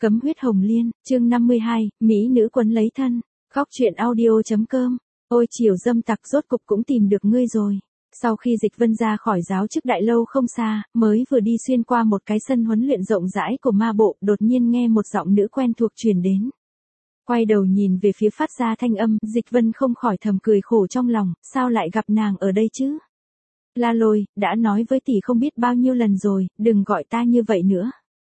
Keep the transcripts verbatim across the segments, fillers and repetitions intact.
Cấm huyết hồng liên, chương năm mươi hai, Mỹ nữ quấn lấy thân. Góc truyện audio.com. Ôi chiều dâm tặc, rốt cục cũng tìm được ngươi rồi. Sau khi Dịch Vân ra khỏi giáo chức đại lâu không xa, mới vừa đi xuyên qua một cái sân huấn luyện rộng rãi của ma bộ, đột nhiên nghe một giọng nữ quen thuộc truyền đến. Quay đầu nhìn về phía phát ra thanh âm, Dịch Vân không khỏi thầm cười khổ trong lòng, sao lại gặp nàng ở đây chứ? La Lôi, đã nói với tỷ không biết bao nhiêu lần rồi, đừng gọi ta như vậy nữa.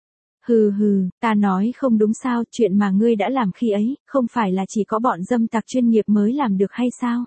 Hừ hừ, ta nói không đúng sao, chuyện mà ngươi đã làm khi ấy, không phải là chỉ có bọn dâm tặc chuyên nghiệp mới làm được hay sao?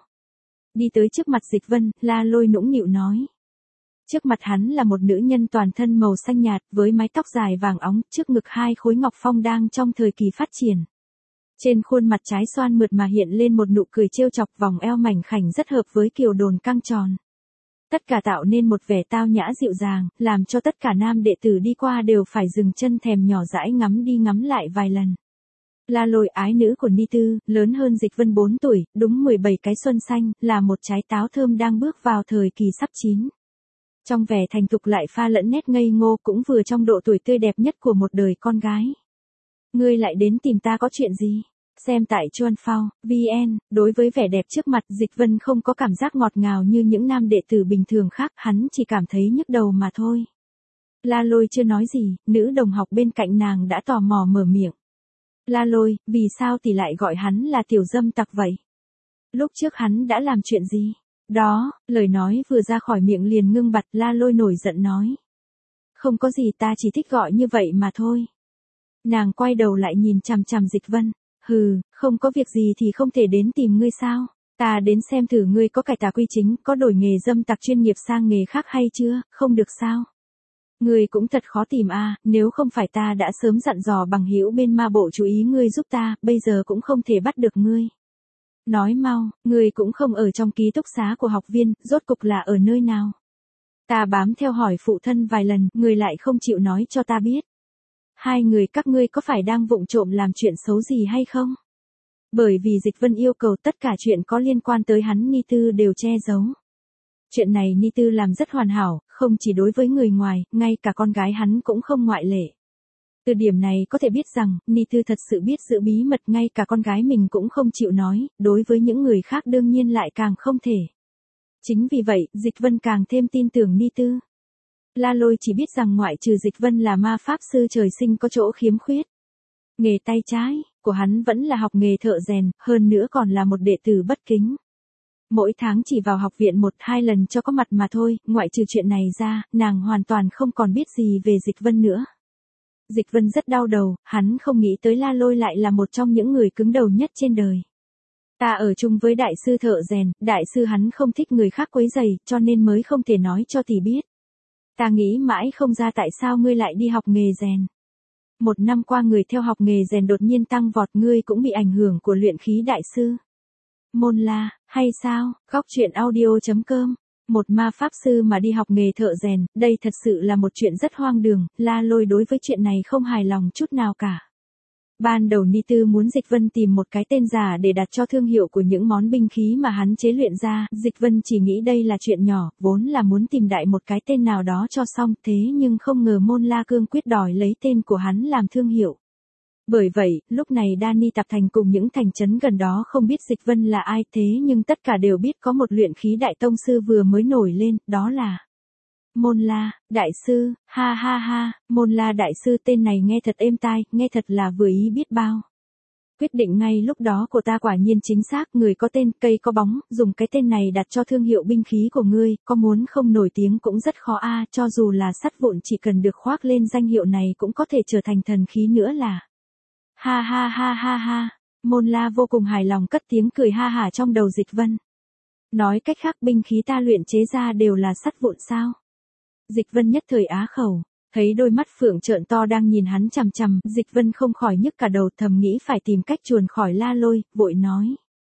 Đi tới trước mặt Dịch Vân, La Lôi nũng nịu nói. Trước mặt hắn là một nữ nhân toàn thân màu xanh nhạt, với mái tóc dài vàng óng, trước ngực hai khối ngọc phong đang trong thời kỳ phát triển. Trên khuôn mặt trái xoan mượt mà hiện lên một nụ cười trêu chọc, vòng eo mảnh khảnh rất hợp với kiều đồn căng tròn. Tất cả tạo nên một vẻ tao nhã dịu dàng, làm cho tất cả nam đệ tử đi qua đều phải dừng chân thèm nhỏ dãi ngắm đi ngắm lại vài lần. La Lôi, ái nữ của Ni Tư, lớn hơn Dịch Vân bốn tuổi, đúng mười bảy cái xuân xanh, là một trái táo thơm đang bước vào thời kỳ sắp chín. Trong vẻ thành thục lại pha lẫn nét ngây ngô, cũng vừa trong độ tuổi tươi đẹp nhất của một đời con gái. Ngươi lại đến tìm ta có chuyện gì? Xem tại Chuan Phao, vn, đối với vẻ đẹp trước mặt, Dịch Vân không có cảm giác ngọt ngào như những nam đệ tử bình thường khác, hắn chỉ cảm thấy nhức đầu mà thôi. La Lôi chưa nói gì, nữ đồng học bên cạnh nàng đã tò mò mở miệng. La Lôi, vì sao tỷ lại gọi hắn là tiểu dâm tặc vậy? Lúc trước hắn đã làm chuyện gì? Đó, lời nói vừa ra khỏi miệng liền ngưng bặt, La Lôi nổi giận nói. Không có gì, ta chỉ thích gọi như vậy mà thôi. Nàng quay đầu lại nhìn chằm chằm Dịch Vân. Hừ, không có việc gì thì không thể đến tìm ngươi sao? Ta đến xem thử ngươi có cải tà quy chính, có đổi nghề dâm tặc chuyên nghiệp sang nghề khác hay chưa, không được sao? Ngươi cũng thật khó tìm a, nếu không phải ta đã sớm dặn dò bằng hữu bên ma bộ chú ý ngươi giúp ta, bây giờ cũng không thể bắt được ngươi. Nói mau, ngươi cũng không ở trong ký túc xá của học viên, rốt cục là ở nơi nào? Ta bám theo hỏi phụ thân vài lần, ngươi lại không chịu nói cho ta biết. Hai người các ngươi có phải đang vụng trộm làm chuyện xấu gì hay không? Bởi vì Dịch Vân yêu cầu tất cả chuyện có liên quan tới hắn Ni Tư đều che giấu. Chuyện này Ni Tư làm rất hoàn hảo, không chỉ đối với người ngoài, ngay cả con gái hắn cũng không ngoại lệ. Từ điểm này có thể biết rằng, Ni Tư thật sự biết giữ bí mật, ngay cả con gái mình cũng không chịu nói, đối với những người khác đương nhiên lại càng không thể. Chính vì vậy, Dịch Vân càng thêm tin tưởng Ni Tư. La Lôi chỉ biết rằng ngoại trừ Dịch Vân là ma pháp sư trời sinh có chỗ khiếm khuyết. Nghề tay trái của hắn vẫn là học nghề thợ rèn, hơn nữa còn là một đệ tử bất kính. Mỗi tháng chỉ vào học viện một hai lần cho có mặt mà thôi, ngoại trừ chuyện này ra, nàng hoàn toàn không còn biết gì về Dịch Vân nữa. Dịch Vân rất đau đầu, hắn không nghĩ tới La Lôi lại là một trong những người cứng đầu nhất trên đời. Ta ở chung với đại sư thợ rèn, đại sư hắn không thích người khác quấy rầy, cho nên mới không thể nói cho tỷ biết. Ta nghĩ mãi không ra tại sao ngươi lại đi học nghề rèn. Một năm qua người theo học nghề rèn đột nhiên tăng vọt, ngươi cũng bị ảnh hưởng của luyện khí đại sư. Môn La, hay sao? Góc truyện audio.com. Một ma pháp sư mà đi học nghề thợ rèn, đây thật sự là một chuyện rất hoang đường, La Lôi đối với chuyện này không hài lòng chút nào cả. Ban đầu Ni Tư muốn Dịch Vân tìm một cái tên giả để đặt cho thương hiệu của những món binh khí mà hắn chế luyện ra, Dịch Vân chỉ nghĩ đây là chuyện nhỏ, vốn là muốn tìm đại một cái tên nào đó cho xong, thế nhưng không ngờ Môn La cương quyết đòi lấy tên của hắn làm thương hiệu. Bởi vậy, lúc này Đani Tạp Thành cùng những thành trấn gần đó không biết Dịch Vân là ai, thế nhưng tất cả đều biết có một luyện khí đại tông sư vừa mới nổi lên, đó là Môn La, đại sư, ha ha ha, Môn La đại sư, tên này nghe thật êm tai, nghe thật là vừa ý biết bao. Quyết định ngay lúc đó của ta quả nhiên chính xác, người có tên, cây có bóng, dùng cái tên này đặt cho thương hiệu binh khí của ngươi, có muốn không nổi tiếng cũng rất khó a, cho dù là sắt vụn chỉ cần được khoác lên danh hiệu này cũng có thể trở thành thần khí nữa là. Ha ha ha ha ha, Môn La vô cùng hài lòng cất tiếng cười ha hả trong đầu Dịch Vân. Nói cách khác binh khí ta luyện chế ra đều là sắt vụn sao? Dịch Vân nhất thời á khẩu, thấy đôi mắt phượng trợn to đang nhìn hắn chằm chằm, Dịch Vân không khỏi nhức cả đầu, thầm nghĩ phải tìm cách chuồn khỏi La Lôi, vội nói.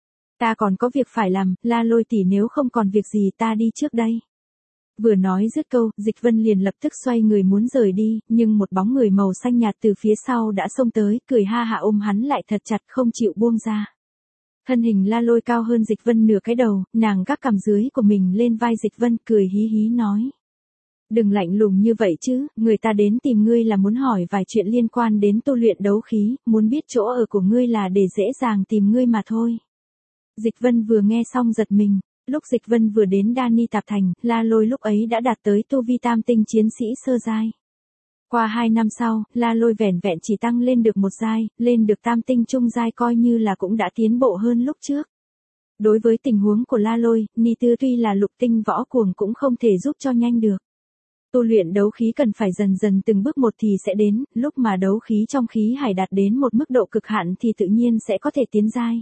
Ta còn có việc phải làm, La Lôi tỷ nếu không còn việc gì ta đi trước đây. Vừa nói dứt câu, Dịch Vân liền lập tức xoay người muốn rời đi, nhưng một bóng người màu xanh nhạt từ phía sau đã xông tới, cười ha hả ôm hắn lại thật chặt không chịu buông ra. Thân hình La Lôi cao hơn Dịch Vân nửa cái đầu, nàng gác cằm dưới của mình lên vai Dịch Vân, cười hí hí nói. Đừng lạnh lùng như vậy chứ, người ta đến tìm ngươi là muốn hỏi vài chuyện liên quan đến tu luyện đấu khí, muốn biết chỗ ở của ngươi là để dễ dàng tìm ngươi mà thôi. Dịch Vân vừa nghe xong giật mình, lúc Dịch Vân vừa đến Đa Ni Tạp Thành, La Lôi lúc ấy đã đạt tới tu vi tam tinh chiến sĩ sơ giai. Qua hai năm sau, La Lôi vẻn vẹn chỉ tăng lên được một giai, lên được tam tinh trung giai coi như là cũng đã tiến bộ hơn lúc trước. Đối với tình huống của La Lôi, Ni Tư tuy là lục tinh võ cuồng cũng không thể giúp cho nhanh được. Tu luyện đấu khí cần phải dần dần từng bước một thì sẽ đến, lúc mà đấu khí trong khí hải đạt đến một mức độ cực hạn thì tự nhiên sẽ có thể tiến giai.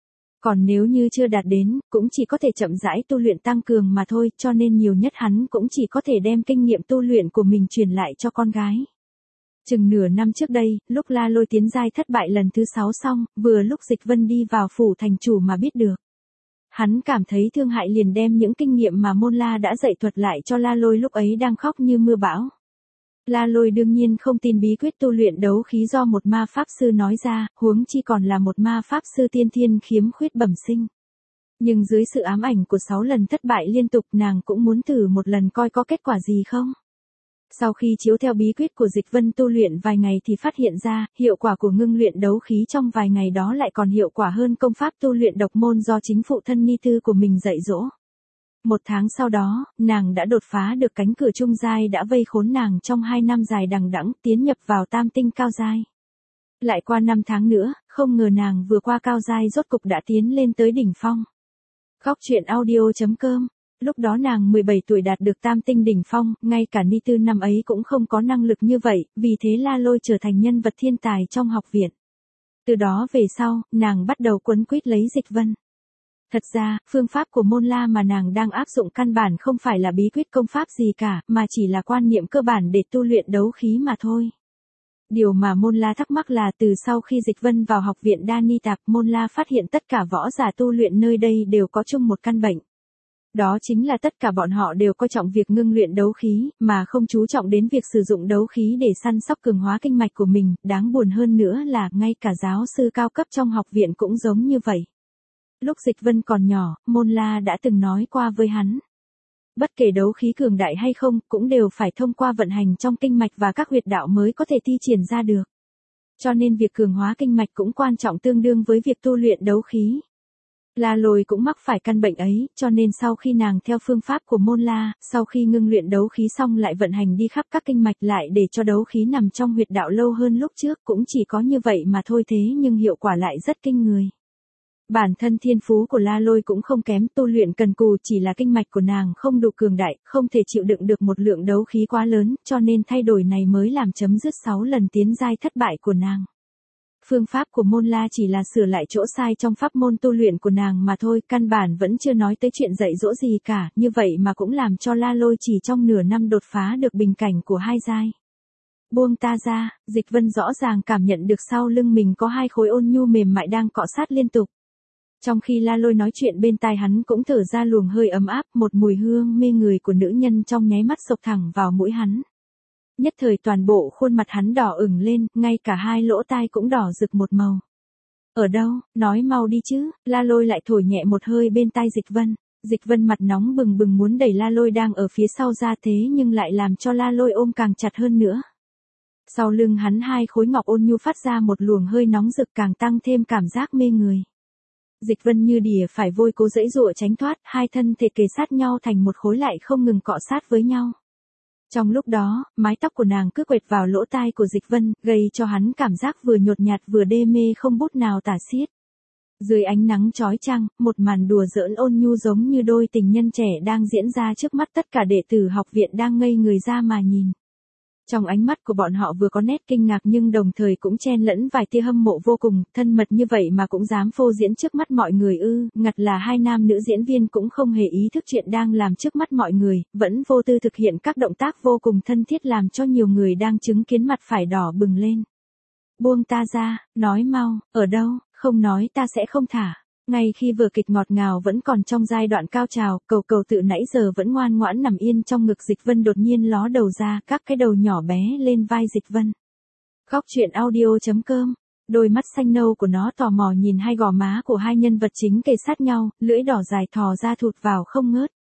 Còn nếu như chưa đạt đến, cũng chỉ có thể chậm rãi tu luyện tăng cường mà thôi, cho nên nhiều nhất hắn cũng chỉ có thể đem kinh nghiệm tu luyện của mình truyền lại cho con gái. Chừng nửa năm trước đây, lúc La Lôi tiến giai thất bại lần thứ sáu xong, vừa lúc Dịch Vân đi vào phủ thành chủ mà biết được. Hắn cảm thấy thương hại liền đem những kinh nghiệm mà Môn La đã dạy thuật lại cho La Lôi lúc ấy đang khóc như mưa bão. La Lôi đương nhiên không tin bí quyết tu luyện đấu khí do một ma pháp sư nói ra, huống chi còn là một ma pháp sư tiên thiên khiếm khuyết bẩm sinh. Nhưng dưới sự ám ảnh của sáu lần thất bại liên tục nàng cũng muốn thử một lần coi có kết quả gì không. Sau khi chiếu theo bí quyết của Dịch Vân tu luyện vài ngày thì phát hiện ra, hiệu quả của ngưng luyện đấu khí trong vài ngày đó lại còn hiệu quả hơn công pháp tu luyện độc môn do chính phụ thân ni tư của mình dạy dỗ. Một tháng sau đó, nàng đã đột phá được cánh cửa trung giai đã vây khốn nàng trong hai năm dài đằng đẵng, tiến nhập vào tam tinh cao giai. Lại qua năm tháng nữa, không ngờ nàng vừa qua cao giai rốt cục đã tiến lên tới đỉnh phong. Góc truyện audio chấm com. Lúc đó nàng mười bảy tuổi đạt được tam tinh đỉnh phong, ngay cả Ni Tư năm ấy cũng không có năng lực như vậy, vì thế La Lôi trở thành nhân vật thiên tài trong học viện. Từ đó về sau, nàng bắt đầu quấn quýt lấy Dịch Vân. Thật ra, phương pháp của Môn La mà nàng đang áp dụng căn bản không phải là bí quyết công pháp gì cả, mà chỉ là quan niệm cơ bản để tu luyện đấu khí mà thôi. Điều mà Môn La thắc mắc là từ sau khi Dịch Vân vào học viện Đa Ni Tạp, Môn La phát hiện tất cả võ giả tu luyện nơi đây đều có chung một căn bệnh. Đó chính là tất cả bọn họ đều coi trọng việc ngưng luyện đấu khí, mà không chú trọng đến việc sử dụng đấu khí để săn sóc cường hóa kinh mạch của mình, đáng buồn hơn nữa là ngay cả giáo sư cao cấp trong học viện cũng giống như vậy. Lúc Dịch Vân còn nhỏ, Môn La đã từng nói qua với hắn. Bất kể đấu khí cường đại hay không, cũng đều phải thông qua vận hành trong kinh mạch và các huyệt đạo mới có thể thi triển ra được. Cho nên việc cường hóa kinh mạch cũng quan trọng tương đương với việc tu luyện đấu khí. La Lôi cũng mắc phải căn bệnh ấy, cho nên sau khi nàng theo phương pháp của Môn La, sau khi ngưng luyện đấu khí xong lại vận hành đi khắp các kinh mạch lại để cho đấu khí nằm trong huyệt đạo lâu hơn lúc trước, cũng chỉ có như vậy mà thôi, thế nhưng hiệu quả lại rất kinh người. Bản thân thiên phú của La Lôi cũng không kém, tu luyện cần cù, chỉ là kinh mạch của nàng không đủ cường đại, không thể chịu đựng được một lượng đấu khí quá lớn, cho nên thay đổi này mới làm chấm dứt sáu lần tiến giai thất bại của nàng. Phương pháp của Môn La chỉ là sửa lại chỗ sai trong pháp môn tu luyện của nàng mà thôi, căn bản vẫn chưa nói tới chuyện dạy dỗ gì cả, như vậy mà cũng làm cho La Lôi chỉ trong nửa năm đột phá được bình cảnh của hai giai. Buông ta ra, Dịch Vân rõ ràng cảm nhận được sau lưng mình có hai khối ôn nhu mềm mại đang cọ sát liên tục. Trong khi La Lôi nói chuyện bên tai hắn cũng thở ra luồng hơi ấm áp, một mùi hương mê người của nữ nhân trong nháy mắt xộc thẳng vào mũi hắn. Nhất thời toàn bộ khuôn mặt hắn đỏ ửng lên, ngay cả hai lỗ tai cũng đỏ rực một màu. Ở đâu, nói mau đi chứ, La Lôi lại thổi nhẹ một hơi bên tai Dịch Vân. Dịch Vân mặt nóng bừng bừng muốn đẩy La Lôi đang ở phía sau ra thế nhưng lại làm cho La Lôi ôm càng chặt hơn nữa. Sau lưng hắn hai khối ngọc ôn nhu phát ra một luồng hơi nóng rực càng tăng thêm cảm giác mê người. Dịch Vân như đỉa phải vôi cố giãy giụa tránh thoát, hai thân thể kề sát nhau thành một khối lại không ngừng cọ sát với nhau. Trong lúc đó, mái tóc của nàng cứ quệt vào lỗ tai của Dịch Vân, gây cho hắn cảm giác vừa nhột nhạt vừa đê mê không bút nào tả xiết. Dưới ánh nắng chói chang, một màn đùa giỡn ôn nhu giống như đôi tình nhân trẻ đang diễn ra trước mắt tất cả đệ tử học viện đang ngây người ra mà nhìn. Trong ánh mắt của bọn họ vừa có nét kinh ngạc nhưng đồng thời cũng chen lẫn vài tia hâm mộ vô cùng, thân mật như vậy mà cũng dám phô diễn trước mắt mọi người ư, ngặt là hai nam nữ diễn viên cũng không hề ý thức chuyện đang làm trước mắt mọi người, vẫn vô tư thực hiện các động tác vô cùng thân thiết làm cho nhiều người đang chứng kiến mặt phải đỏ bừng lên. Buông ta ra, nói mau, ở đâu, không nói ta sẽ không thả. Ngay khi vở kịch ngọt ngào vẫn còn trong giai đoạn cao trào, cầu cầu tự nãy giờ vẫn ngoan ngoãn nằm yên trong ngực Dịch Vân đột nhiên ló đầu ra, các cái đầu nhỏ bé lên vai Dịch Vân. Góc truyện audio chấm com. Đôi mắt xanh nâu của nó tò mò nhìn hai gò má của hai nhân vật chính kề sát nhau, lưỡi đỏ dài thò ra thụt vào không ngớt.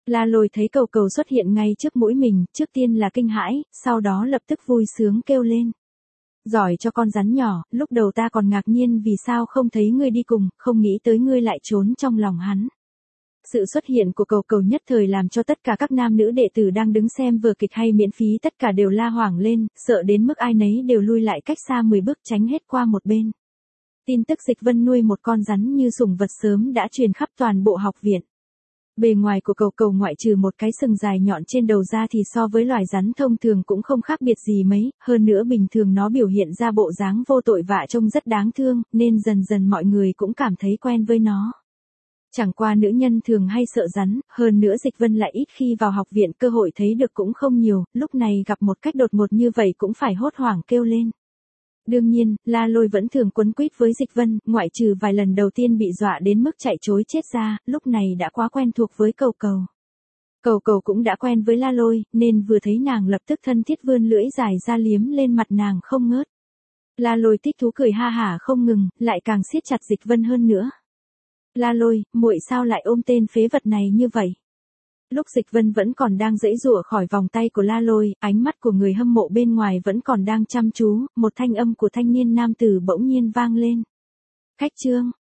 La Lôi thấy cầu cầu xuất hiện ngay trước mũi mình, trước tiên là kinh hãi, sau đó lập tức vui sướng kêu lên. Giỏi cho con rắn nhỏ, lúc đầu ta còn ngạc nhiên vì sao không thấy ngươi đi cùng, không nghĩ tới ngươi lại trốn trong lòng hắn. Sự xuất hiện của cầu cầu nhất thời làm cho tất cả các nam nữ đệ tử đang đứng xem vở kịch hay miễn phí tất cả đều la hoảng lên, sợ đến mức ai nấy đều lui lại cách xa mười bước tránh hết qua một bên. Tin tức Dịch Vân nuôi một con rắn như sủng vật sớm đã truyền khắp toàn bộ học viện. Bề ngoài của cầu cầu ngoại trừ một cái sừng dài nhọn trên đầu ra thì so với loài rắn thông thường cũng không khác biệt gì mấy, hơn nữa bình thường nó biểu hiện ra bộ dáng vô tội vạ trông rất đáng thương, nên dần dần mọi người cũng cảm thấy quen với nó. Chẳng qua nữ nhân thường hay sợ rắn, hơn nữa Dịch Vân lại ít khi vào học viện, cơ hội thấy được cũng không nhiều, lúc này gặp một cách đột ngột như vậy cũng phải hốt hoảng kêu lên. Đương nhiên, La Lôi vẫn thường quấn quýt với Dịch Vân, ngoại trừ vài lần đầu tiên bị dọa đến mức chạy trối chết ra, lúc này đã quá quen thuộc với cầu cầu. Cầu cầu cũng đã quen với La Lôi, nên vừa thấy nàng lập tức thân thiết vươn lưỡi dài ra liếm lên mặt nàng không ngớt. La Lôi thích thú cười ha hả không ngừng, lại càng siết chặt Dịch Vân hơn nữa. La Lôi, muội sao lại ôm tên phế vật này như vậy? Lúc Dịch Vân vẫn còn đang giãy giụa khỏi vòng tay của La Lôi, ánh mắt của người hâm mộ bên ngoài vẫn còn đang chăm chú, một thanh âm của thanh niên nam tử bỗng nhiên vang lên. Khách trương,